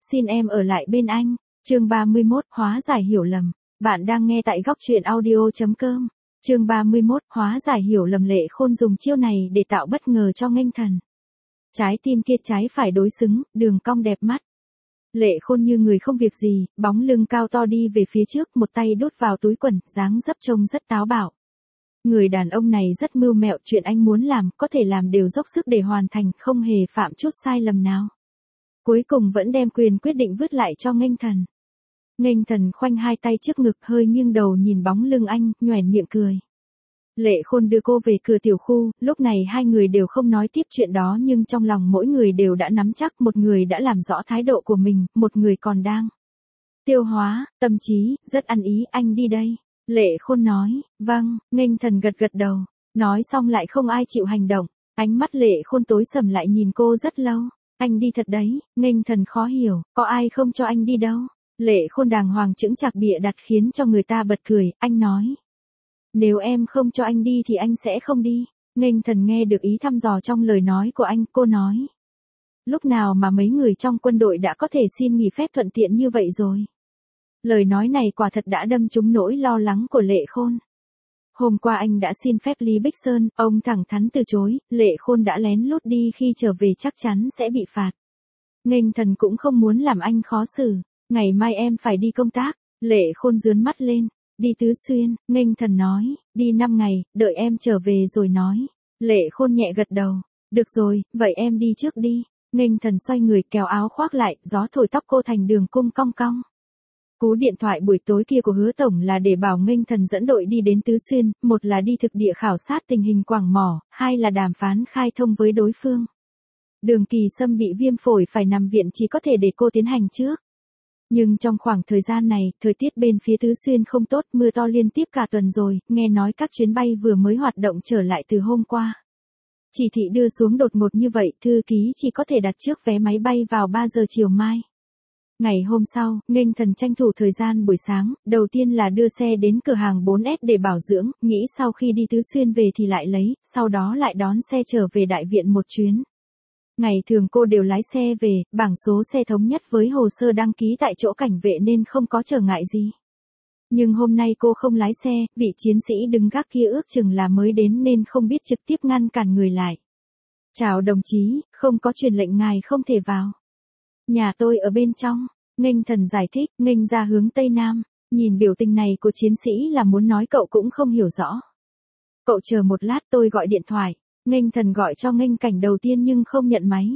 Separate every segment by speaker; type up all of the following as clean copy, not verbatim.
Speaker 1: xin em ở lại bên anh. Chương 31, hóa giải hiểu lầm. Bạn đang nghe tại góc truyện audio.com. Chương 31, hóa giải hiểu lầm. Lệ Khôn dùng chiêu này để tạo bất ngờ cho Nghênh Thần. Trái tim kia trái phải đối xứng, đường cong đẹp mắt. Lệ Khôn như người không việc gì, bóng lưng cao to đi về phía trước, một tay đút vào túi quần, dáng dấp trông rất táo bạo. Người đàn ông này rất mưu mẹo, chuyện anh muốn làm, có thể làm đều dốc sức để hoàn thành, không hề phạm chút sai lầm nào. Cuối cùng vẫn đem quyền quyết định vứt lại cho Nghênh Thần. Nghênh Thần khoanh hai tay trước ngực, hơi nghiêng đầu nhìn bóng lưng anh, nhoẻn miệng cười. Lệ Khôn đưa cô về cửa tiểu khu, lúc này hai người đều không nói tiếp chuyện đó, nhưng trong lòng mỗi người đều đã nắm chắc, một người đã làm rõ thái độ của mình, một người còn đang tiêu hóa, tâm trí, rất ăn ý. Anh đi đây. Lệ Khôn nói. Vâng. Nghênh Thần gật gật đầu. Nói xong lại không ai chịu hành động. Ánh mắt Lệ Khôn tối sầm lại nhìn cô rất lâu. Anh đi thật đấy. Nghênh Thần khó hiểu, có ai không cho anh đi đâu. Lệ Khôn đàng hoàng chững chạc bịa đặt khiến cho người ta bật cười. Anh nói, nếu em không cho anh đi thì anh sẽ không đi. Nghênh Thần nghe được ý thăm dò trong lời nói của anh, cô nói. Lúc nào mà mấy người trong quân đội đã có thể xin nghỉ phép thuận tiện như vậy rồi. Lời nói này quả thật đã đâm trúng nỗi lo lắng của Lệ Khôn. Hôm qua anh đã xin phép Lý Bích Sơn, ông thẳng thắn từ chối, Lệ Khôn đã lén lút đi, khi trở về chắc chắn sẽ bị phạt. Nghênh Thần cũng không muốn làm anh khó xử. Ngày mai em phải đi công tác. Lệ Khôn rướn mắt lên. Đi Tứ Xuyên. Nghênh Thần nói. Đi 5 ngày, đợi em trở về rồi nói. Lệ Khôn nhẹ gật đầu. Được rồi, vậy em đi trước đi. Nghênh Thần xoay người kéo áo khoác lại, gió thổi tóc cô thành đường cung cong cong. Cú điện thoại buổi tối kia của Hứa Tổng là để bảo Nghênh Thần dẫn đội đi đến Tứ Xuyên, một là đi thực địa khảo sát tình hình quảng mỏ, hai là đàm phán khai thông với đối phương. Đường Kỳ Sâm bị viêm phổi phải nằm viện, chỉ có thể để cô tiến hành trước. Nhưng trong khoảng thời gian này, thời tiết bên phía Tứ Xuyên không tốt, mưa to liên tiếp cả tuần rồi, nghe nói các chuyến bay vừa mới hoạt động trở lại từ hôm qua. Chỉ thị đưa xuống đột ngột như vậy, thư ký chỉ có thể đặt trước vé máy bay vào 3 giờ chiều mai. Ngày hôm sau, Nghênh Thần tranh thủ thời gian buổi sáng, đầu tiên là đưa xe đến cửa hàng 4S để bảo dưỡng, nghĩ sau khi đi Tứ Xuyên về thì lại lấy, sau đó lại đón xe trở về đại viện một chuyến. Ngày thường cô đều lái xe về, bảng số xe thống nhất với hồ sơ đăng ký tại chỗ cảnh vệ nên không có trở ngại gì. Nhưng hôm nay cô không lái xe, vị chiến sĩ đứng gác kia ước chừng là mới đến nên không biết trực tiếp ngăn cản người lại. Chào đồng chí, không có truyền lệnh ngài không thể vào. Nhà tôi ở bên trong. Nghênh Thần giải thích. Nghênh ra hướng Tây Nam. Nhìn biểu tình này của chiến sĩ là muốn nói cậu cũng không hiểu rõ. Cậu chờ một lát, tôi gọi điện thoại. Nghênh Thần gọi cho Nghênh Cảnh đầu tiên nhưng không nhận máy.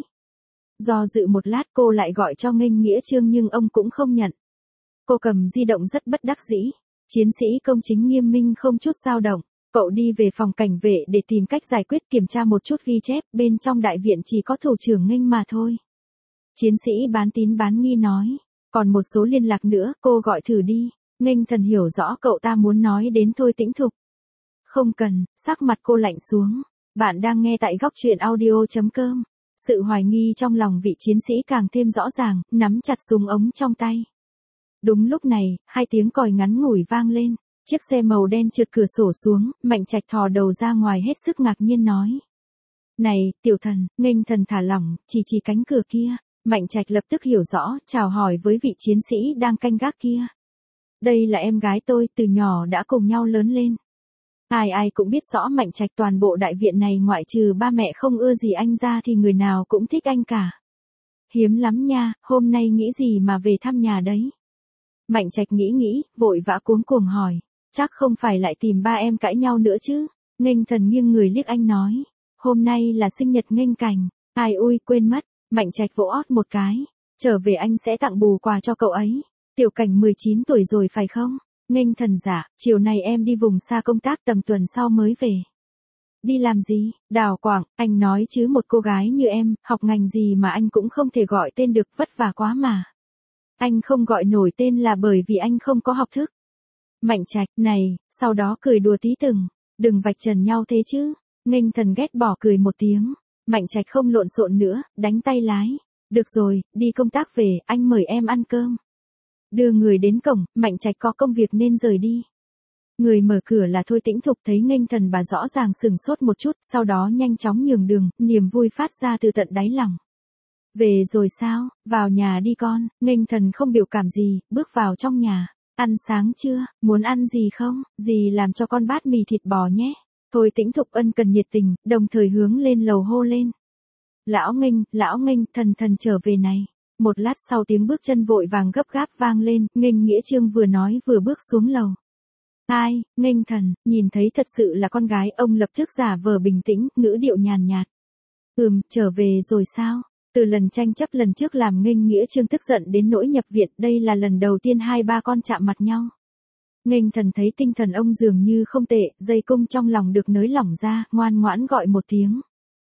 Speaker 1: Do dự một lát cô lại gọi cho Nghênh Nghĩa Trương nhưng ông cũng không nhận. Cô cầm di động rất bất đắc dĩ. Chiến sĩ công chính nghiêm minh không chút dao động. Cậu đi về phòng cảnh vệ để tìm cách giải quyết, kiểm tra một chút ghi chép, bên trong đại viện chỉ có thủ trưởng Nghênh mà thôi. Chiến sĩ bán tín bán nghi nói. Còn một số liên lạc nữa, cô gọi thử đi. Nghênh Thần hiểu rõ cậu ta muốn nói đến Thôi Tĩnh Thục. Không cần. Sắc mặt cô lạnh xuống. Bạn đang nghe tại góc truyện audio.com. Sự hoài nghi trong lòng vị chiến sĩ càng thêm rõ ràng, nắm chặt súng ống trong tay. Đúng lúc này, hai tiếng còi ngắn ngủi vang lên. Chiếc xe màu đen trượt cửa sổ xuống, Mạnh Trạch thò đầu ra ngoài hết sức ngạc nhiên nói. Này, tiểu thần. Nghênh Thần thả lỏng, chỉ cánh cửa kia. Mạnh Trạch lập tức hiểu rõ, chào hỏi với vị chiến sĩ đang canh gác kia. Đây là em gái tôi, từ nhỏ đã cùng nhau lớn lên. Ai cũng biết rõ Mạnh Trạch, toàn bộ đại viện này ngoại trừ ba mẹ không ưa gì anh ra thì người nào cũng thích anh cả. Hiếm lắm nha, hôm nay nghĩ gì mà về thăm nhà đấy? Mạnh Trạch nghĩ, vội vã cuống cuồng hỏi. Chắc không phải lại tìm ba em cãi nhau nữa chứ? Nghênh Thần nghiêng người liếc anh nói. Hôm nay là sinh nhật Nghênh Cảnh. Ai ui, quên mất. Mạnh Trạch vỗ ót một cái. Trở về anh sẽ tặng bù quà cho cậu ấy. Tiểu Cảnh 19 tuổi rồi phải không? Nghênh Thần dạ, chiều nay em đi vùng xa công tác, tầm tuần sau mới về. Đi làm gì? Đào quảng, anh nói chứ một cô gái như em, học ngành gì mà anh cũng không thể gọi tên được, vất vả quá mà. Anh không gọi nổi tên là bởi vì anh không có học thức. Mạnh Trạch, này, sau đó cười đùa tí từng. Đừng vạch trần nhau thế chứ. Nghênh Thần ghét bỏ cười một tiếng. Mạnh Trạch không lộn xộn nữa, đánh tay lái. Được rồi, đi công tác về, anh mời em ăn cơm. Đưa người đến cổng, Mạnh Trạch có công việc nên rời đi. Người mở cửa là Thôi Tĩnh Thục, thấy Nghênh Thần bà rõ ràng sừng sốt một chút, sau đó nhanh chóng nhường đường, niềm vui phát ra từ tận đáy lòng. Về rồi sao, vào nhà đi con, Nghênh Thần không biểu cảm gì, bước vào trong nhà. Ăn sáng chưa, muốn ăn gì không, dì làm cho con bát mì thịt bò nhé. Thôi Tĩnh Thục ân cần nhiệt tình, đồng thời hướng lên lầu hô lên. Lão Nghênh, thần thần trở về này. Một lát sau tiếng bước chân vội vàng gấp gáp vang lên, Nghênh Nghĩa Trương vừa nói vừa bước xuống lầu. Ai, Nghênh Thần, nhìn thấy thật sự là con gái, ông lập tức giả vờ bình tĩnh, ngữ điệu nhàn nhạt. Trở về rồi sao? Từ lần tranh chấp lần trước làm Nghênh Nghĩa Trương tức giận đến nỗi nhập viện, đây là lần đầu tiên hai ba con chạm mặt nhau. Nghênh Thần thấy tinh thần ông dường như không tệ, dây cung trong lòng được nới lỏng ra, ngoan ngoãn gọi một tiếng.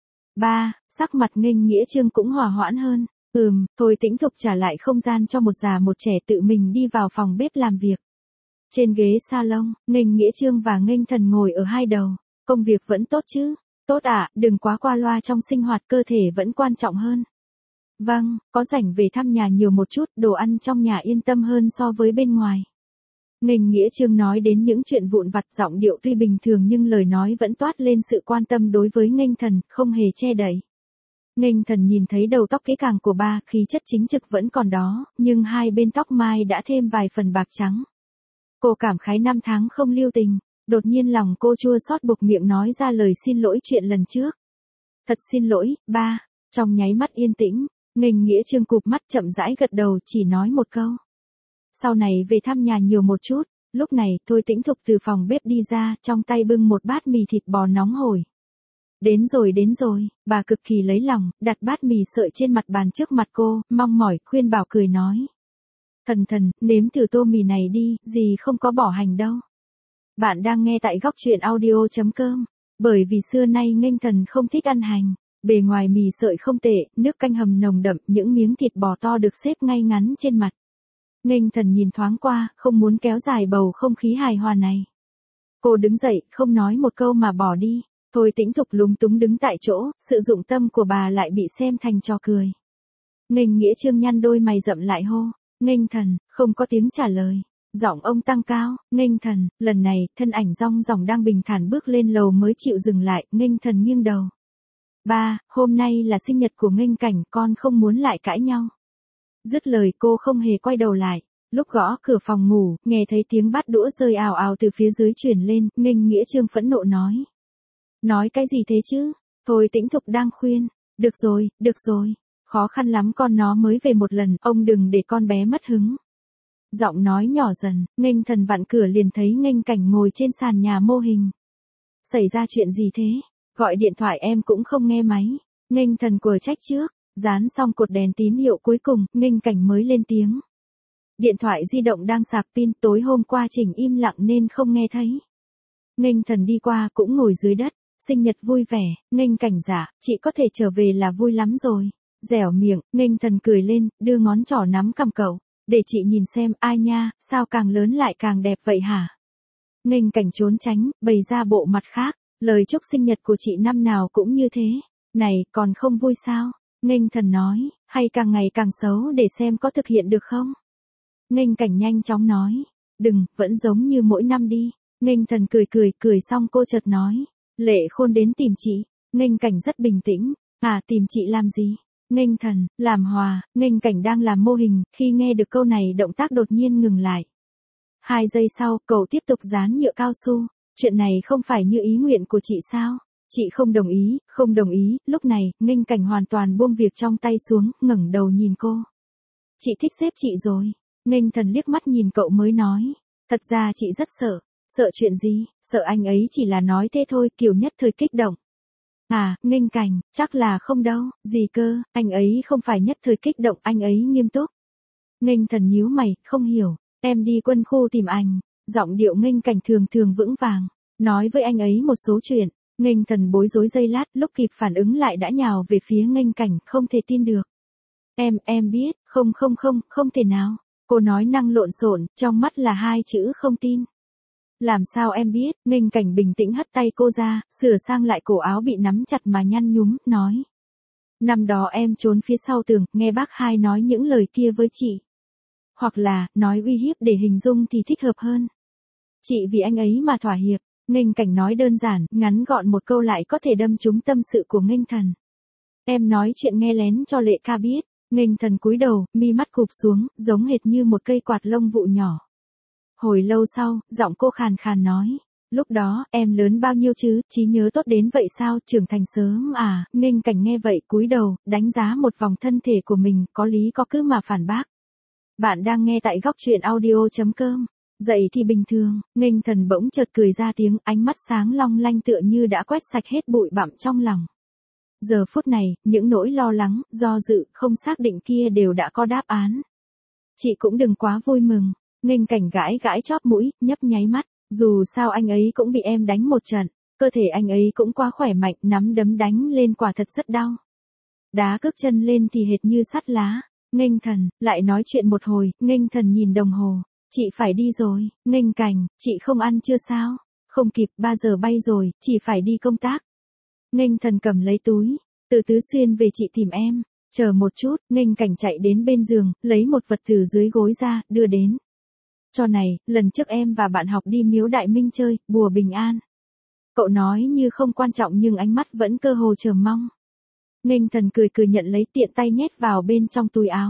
Speaker 1: Ba, sắc mặt Nghênh Nghĩa Trương cũng hòa hoãn hơn. Thôi Tĩnh Thục trả lại không gian cho một già một trẻ tự mình đi vào phòng bếp làm việc. Trên ghế salon, Nghênh Nghĩa Trương và Nghênh Thần ngồi ở hai đầu. Công việc vẫn tốt chứ? Tốt ạ, đừng quá qua loa trong sinh hoạt, cơ thể vẫn quan trọng hơn. Vâng, có rảnh về thăm nhà nhiều một chút, đồ ăn trong nhà yên tâm hơn so với bên ngoài. Nghênh Nghĩa Trương nói đến những chuyện vụn vặt, giọng điệu tuy bình thường nhưng lời nói vẫn toát lên sự quan tâm đối với Nghênh Thần, không hề che đậy. Nghênh Thần nhìn thấy đầu tóc kỹ càng của ba, khí chất chính trực vẫn còn đó, nhưng hai bên tóc mai đã thêm vài phần bạc trắng. Cô cảm khái năm tháng không lưu tình, đột nhiên lòng cô chua xót buộc miệng nói ra lời xin lỗi chuyện lần trước. Thật xin lỗi, ba. Trong nháy mắt yên tĩnh, Nghênh Nghĩa Trương cụp mắt chậm rãi gật đầu, chỉ nói một câu. Sau này về thăm nhà nhiều một chút. Lúc này, Thôi Tĩnh Thục từ phòng bếp đi ra, trong tay bưng một bát mì thịt bò nóng hổi. Đến rồi, bà cực kỳ lấy lòng, đặt bát mì sợi trên mặt bàn trước mặt cô, mong mỏi, khuyên bảo cười nói. Thần, nếm thử tô mì này đi, dì không có bỏ hành đâu. Bạn đang nghe tại góc truyện audio.com. Bởi vì xưa nay Nghênh Thần không thích ăn hành. Bề ngoài mì sợi không tệ, nước canh hầm nồng đậm, những miếng thịt bò to được xếp ngay ngắn trên mặt. Nghênh Thần nhìn thoáng qua, không muốn kéo dài bầu không khí hài hòa này. Cô đứng dậy, không nói một câu mà bỏ đi. Thôi Tĩnh Thục lúng túng đứng tại chỗ, sự dụng tâm của bà lại bị xem thành trò cười. Nghênh Nghĩa Trương nhăn đôi mày rậm lại hô. Nghênh Thần, không có tiếng trả lời. Giọng ông tăng cao, Nghênh Thần, lần này, thân ảnh rong ròng đang bình thản bước lên lầu mới chịu dừng lại, Nghênh Thần nghiêng đầu. Ba, hôm nay là sinh nhật của Nghênh Cảnh, con không muốn lại cãi nhau. Dứt lời cô không hề quay đầu lại. Lúc gõ cửa phòng ngủ, nghe thấy tiếng bát đũa rơi ào ào từ phía dưới truyền lên, Nghênh Nghĩa Trương phẫn nộ nói. Nói cái gì thế chứ? Thôi Tĩnh Thục đang khuyên. Được rồi. Khó khăn lắm con nó mới về một lần, ông đừng để con bé mất hứng. Giọng nói nhỏ dần, Nghênh Thần vặn cửa liền thấy Nghênh Cảnh ngồi trên sàn nhà mô hình. Xảy ra chuyện gì thế? Gọi điện thoại em cũng không nghe máy. Nghênh Thần quở trách trước, dán xong cột đèn tín hiệu cuối cùng, Nghênh Cảnh mới lên tiếng. Điện thoại di động đang sạc pin, tối hôm qua chỉnh im lặng nên không nghe thấy. Nghênh Thần đi qua cũng ngồi dưới đất, sinh nhật vui vẻ, Nghênh Cảnh giả, chị có thể trở về là vui lắm rồi. Dẻo miệng, Nghênh Thần cười lên, đưa ngón trỏ nắm cằm cậu. Để chị nhìn xem, ai nha, sao càng lớn lại càng đẹp vậy hả? Nghênh Cảnh trốn tránh, bày ra bộ mặt khác, lời chúc sinh nhật của chị năm nào cũng như thế. Này, còn không vui sao? Nghênh Thần nói, hay càng ngày càng xấu để xem có thực hiện được không? Nghênh Cảnh nhanh chóng nói, đừng, vẫn giống như mỗi năm đi. Nghênh Thần cười xong cô chợt nói, Lệ Khôn đến tìm chị. Nghênh Cảnh rất bình tĩnh, tìm chị làm gì? Nghênh Thần, làm hòa. Nghênh Cảnh đang làm mô hình, khi nghe được câu này động tác đột nhiên ngừng lại. 2 giây sau, cậu tiếp tục dán nhựa cao su. Chuyện này không phải như ý nguyện của chị sao? Chị không đồng ý, lúc này, Nghênh Cảnh hoàn toàn buông việc trong tay xuống, ngẩng đầu nhìn cô. Chị thích sếp chị rồi. Nghênh Thần liếc mắt nhìn cậu mới nói. Thật ra chị rất sợ. Sợ chuyện gì? Sợ anh ấy chỉ là nói thế thôi, kiểu nhất thời kích động. Nghênh Cảnh, chắc là không đâu, gì cơ, anh ấy không phải nhất thời kích động, anh ấy nghiêm túc. Nghênh Thần nhíu mày, không hiểu, em đi quân khu tìm anh. Giọng điệu Nghênh Cảnh thường vững vàng, nói với anh ấy một số chuyện. Nghênh Thần bối rối giây lát, lúc kịp phản ứng lại đã nhào về phía Nghênh Cảnh, không thể tin được. Em biết, không thể nào. Cô nói năng lộn xộn, trong mắt là 2 chữ không tin. Làm sao em biết? Nghênh Cảnh bình tĩnh hất tay cô ra, sửa sang lại cổ áo bị nắm chặt mà nhăn nhúm, nói. Năm đó em trốn phía sau tường, nghe bác Hai nói những lời kia với chị. Hoặc là, nói uy hiếp để hình dung thì thích hợp hơn. Chị vì anh ấy mà thỏa hiệp. Nghênh Cảnh nói đơn giản, ngắn gọn một câu lại có thể đâm trúng tâm sự của Nghênh Thần. Em nói chuyện nghe lén cho Lệ ca biết. Nghênh Thần cúi đầu, mi mắt cụp xuống, giống hệt như một cây quạt lông vụ nhỏ. Hồi lâu sau, giọng cô khàn khàn nói. Lúc đó, em lớn bao nhiêu chứ, trí nhớ tốt đến vậy sao, trưởng thành sớm à, Nghênh Cảnh nghe vậy cúi đầu, đánh giá một vòng thân thể của mình, có lý có cứ mà phản bác. Bạn đang nghe tại góc truyện audio.com. Dậy thì bình thường, Nghênh Thần bỗng chợt cười ra tiếng, ánh mắt sáng long lanh tựa như đã quét sạch hết bụi bặm trong lòng. Giờ phút này, những nỗi lo lắng, do dự, không xác định kia đều đã có đáp án. Chị cũng đừng quá vui mừng, Nghênh Cảnh gãi gãi chóp mũi, nhấp nháy mắt, dù sao anh ấy cũng bị em đánh một trận, cơ thể anh ấy cũng quá khỏe mạnh, nắm đấm đánh lên quả thật rất đau. Đá cước chân lên thì hệt như sắt lá. Nghênh Thần, lại nói chuyện một hồi, Nghênh Thần nhìn đồng hồ, chị phải đi rồi, Nghênh Cảnh, chị không ăn chưa sao? Không kịp, 3 giờ bay rồi, chị phải đi công tác. Nghênh Thần cầm lấy túi, từ Tứ Xuyên về chị tìm em, chờ một chút, Nghênh Cảnh chạy đến bên giường, lấy một vật từ dưới gối ra, đưa đến. Cho này, lần trước em và bạn học đi Miếu Đại Minh chơi, bùa bình an. Cậu nói như không quan trọng nhưng ánh mắt vẫn cơ hồ chờ mong. Nghênh Thần cười cười nhận lấy tiện tay nhét vào bên trong túi áo.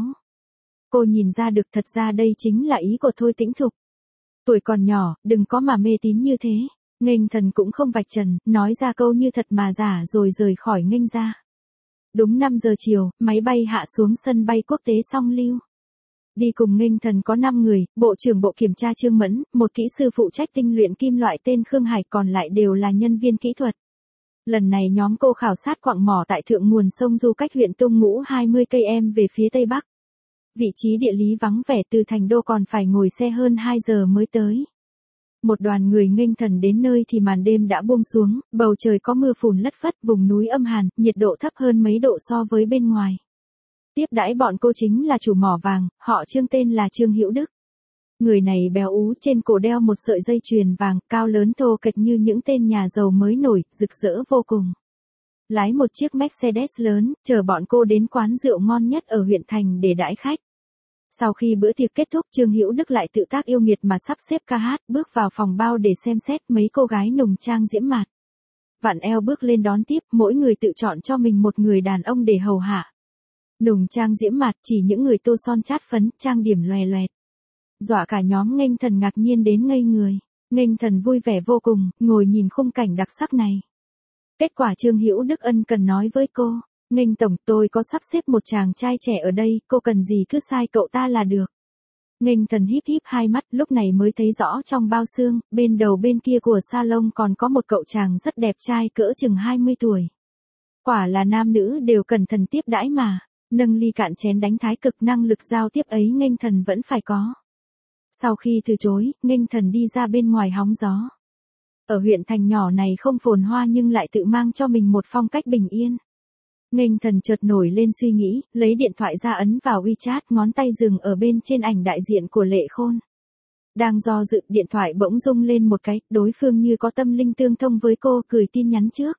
Speaker 1: Cô nhìn ra được thật ra đây chính là ý của Thôi Tĩnh Thục. Tuổi còn nhỏ, đừng có mà mê tín như thế. Nghênh Thần cũng không vạch trần, nói ra câu như thật mà giả rồi rời khỏi Nghênh gia. Đúng 5 giờ chiều, máy bay hạ xuống sân bay quốc tế Song Lưu. Đi cùng Nghênh Thần có 5 người, Bộ trưởng Bộ Kiểm tra Trương Mẫn, một kỹ sư phụ trách tinh luyện kim loại tên Khương Hải, còn lại đều là nhân viên kỹ thuật. Lần này nhóm cô khảo sát quặng mỏ tại thượng nguồn sông Du cách huyện Tung Ngũ 20 km về phía tây bắc. Vị trí địa lý vắng vẻ, từ thành đô còn phải ngồi xe hơn 2 giờ mới tới. Một đoàn người Nghênh Thần đến nơi thì màn đêm đã buông xuống, bầu trời có mưa phùn lất phất, vùng núi âm hàn, nhiệt độ thấp hơn mấy độ so với bên ngoài. Tiếp đãi bọn cô chính là chủ mỏ vàng, họ Trương, tên là Trương Hữu Đức. Người này béo ú, trên cổ đeo một sợi dây chuyền vàng, cao lớn thô kệch như những tên nhà giàu mới nổi, rực rỡ vô cùng. Lái một chiếc Mercedes lớn, chở bọn cô đến quán rượu ngon nhất ở huyện thành để đãi khách. Sau khi bữa tiệc kết thúc, Trương Hữu Đức lại tự tác yêu nghiệt mà sắp xếp ca hát, bước vào phòng bao để xem xét mấy cô gái nùng trang diễm mạt. Vặn eo bước lên đón tiếp, mỗi người tự chọn cho mình một người đàn ông để hầu hạ. Nùng trang diễm mạt chỉ những người tô son chát phấn, trang điểm loè loẹt. Dọa cả nhóm Nghênh Thần ngạc nhiên đến ngây người. Nghênh Thần vui vẻ vô cùng, ngồi nhìn khung cảnh đặc sắc này. Kết quả Trương Hữu Đức ân cần nói với cô, Nghênh tổng, tôi có sắp xếp một chàng trai trẻ ở đây, cô cần gì cứ sai cậu ta là được. Nghênh Thần híp híp hai mắt, lúc này mới thấy rõ trong bao xương, bên đầu bên kia của salon còn có một cậu chàng rất đẹp trai cỡ chừng 20 tuổi. Quả là nam nữ đều cần thần tiếp đãi mà, nâng ly cạn chén đánh thái cực, năng lực giao tiếp ấy Nghênh Thần vẫn phải có. Sau khi từ chối, Nghênh Thần đi ra bên ngoài hóng gió. Ở huyện thành nhỏ này không phồn hoa nhưng lại tự mang cho mình một phong cách bình yên. Nghênh Thần chợt nổi lên suy nghĩ, lấy điện thoại ra ấn vào WeChat, ngón tay dừng ở bên trên ảnh đại diện của Lệ Khôn. Đang do dự, điện thoại bỗng rung lên một cái, đối phương như có tâm linh tương thông với cô, gửi tin nhắn trước.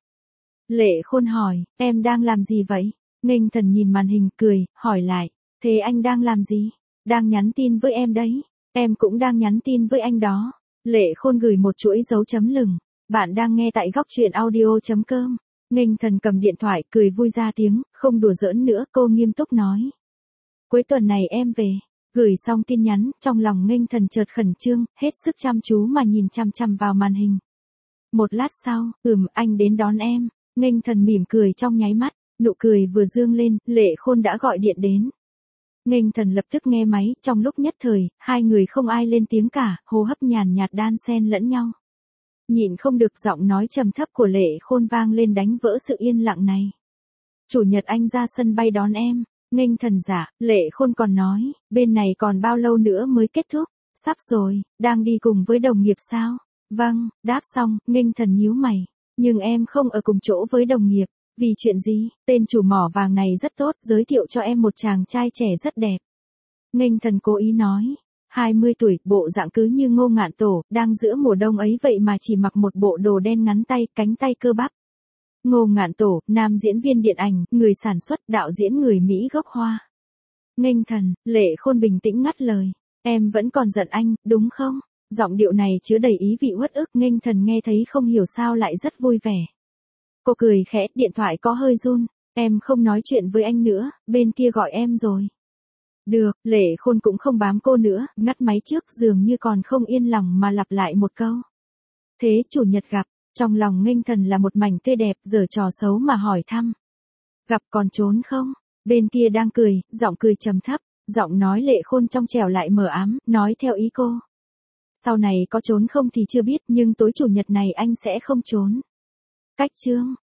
Speaker 1: Lệ Khôn hỏi, em đang làm gì vậy? Nghênh Thần nhìn màn hình cười, hỏi lại, thế anh đang làm gì? Đang nhắn tin với em đấy. Em cũng đang nhắn tin với anh đó. Lệ Khôn gửi một chuỗi dấu chấm lửng. Bạn đang nghe tại góc truyện audio.com. Nghênh Thần cầm điện thoại, cười vui ra tiếng, không đùa giỡn nữa, cô nghiêm túc nói. Cuối tuần này em về. Gửi xong tin nhắn, trong lòng Nghênh Thần chợt khẩn trương, hết sức chăm chú mà nhìn chằm chằm vào màn hình. Một lát sau, anh đến đón em. Nghênh Thần mỉm cười trong nháy mắt, nụ cười vừa dương lên, Lệ Khôn đã gọi điện đến. Nghênh Thần lập tức nghe máy, trong lúc nhất thời, hai người không ai lên tiếng cả, hô hấp nhàn nhạt đan xen lẫn nhau. Nhịn không được, giọng nói trầm thấp của Lệ Khôn vang lên đánh vỡ sự yên lặng này. Chủ nhật anh ra sân bay đón em. Nghênh Thần dạ, Lệ Khôn còn nói, bên này còn bao lâu nữa mới kết thúc? Sắp rồi, đang đi cùng với đồng nghiệp sao? Vâng, đáp xong, Nghênh Thần nhíu mày. Nhưng em không ở cùng chỗ với đồng nghiệp. Vì chuyện gì? Tên chủ mỏ vàng này rất tốt, giới thiệu cho em một chàng trai trẻ rất đẹp. Nghênh Thần cố ý nói. 20 tuổi, bộ dạng cứ như Ngô Ngạn Tổ, đang giữa mùa đông ấy vậy mà chỉ mặc một bộ đồ đen ngắn tay, cánh tay cơ bắp. Ngô Ngạn Tổ, nam diễn viên điện ảnh, người sản xuất, đạo diễn người Mỹ gốc Hoa. Nghênh Thần, Lệ Khôn bình tĩnh ngắt lời. Em vẫn còn giận anh, đúng không? Giọng điệu này chứa đầy ý vị uất ức, Nghênh Thần nghe thấy không hiểu sao lại rất vui vẻ. Cô cười khẽ, điện thoại có hơi run. Em không nói chuyện với anh nữa, bên kia gọi em rồi. Được, Lệ Khôn cũng không bám cô nữa, ngắt máy trước dường như còn không yên lòng mà lặp lại một câu. Thế chủ nhật gặp, trong lòng Nghênh Thần là một mảnh tươi đẹp, giở trò xấu mà hỏi thăm. Gặp còn trốn không? Bên kia đang cười, giọng cười trầm thấp, giọng nói Lệ Khôn trong trẻo lại mờ ám, nói theo ý cô. Sau này có trốn không thì chưa biết, nhưng tối chủ nhật này anh sẽ không trốn. Cách chương